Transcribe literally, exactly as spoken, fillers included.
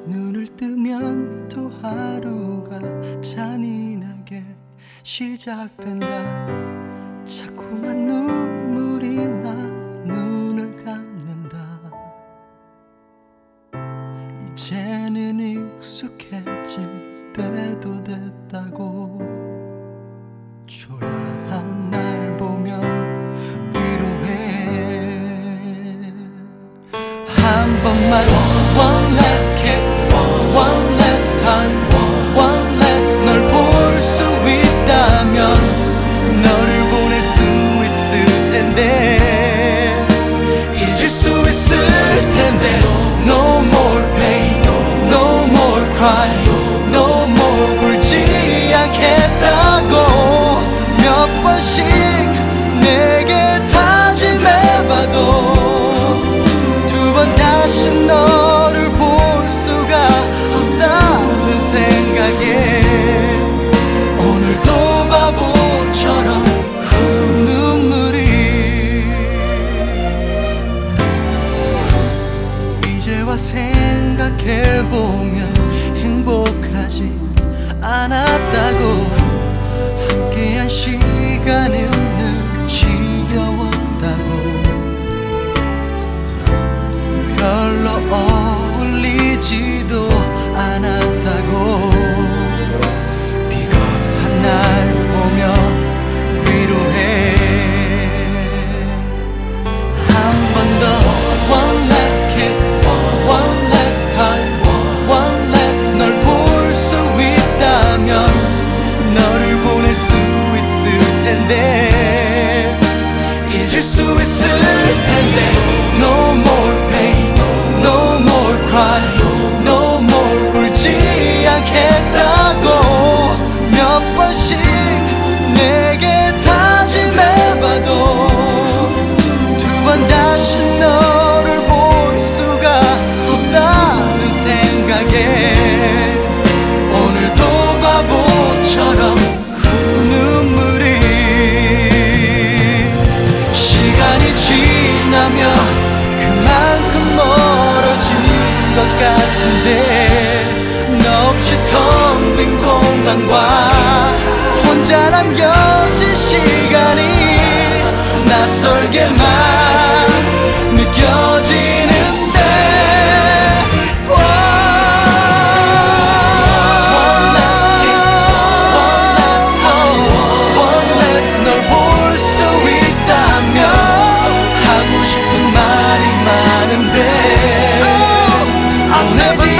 눈을 뜨면 또 하루가 잔인하게 시작된다. 자꾸만 눈물이 나 눈을 감는다. 이제는 익숙해질 때도 됐다고. 초라한 날 보면 위로해. 한 번만 one last kiss, one last time, one last 널 볼 수 있다면 너를 보낼 수 있을 텐데, 잊을 수 있을 텐데. No more pain, no more cry, no more 울지 않겠다고 몇 번씩 내게 다짐해봐도 다시 너를 볼 수가 없다는 생각에 오늘도 바보처럼 눈물이. 이제와 생각해보면 행복하지 않았다고. 함께한 시간은 늘 지겨웠다고. 별로 어울리지도 않았다고. 비겁한 날 보며 위로해. 한 번 더 one last kiss, one last time, one last 널 볼 수 있다면 너를 보낼 수 있을 텐데, 잊을 수 있을 텐데. No more pain, no more cry, no more 울지 않겠다고 몇 번씩 내게 다짐해봐도 두 번 다시 너를 볼 수가 없다는 생각에 오늘도 바보처럼 눈물이. 시간이 지나면 그만큼 멀어진 것 같은데, 너 없이 텅 빈 공간과 혼자 남겨진 시간이 낯설게만 느껴지는데. One last kiss, one last time, one last 널 볼 수 있다면 하고 싶은 말이 많은데 보내지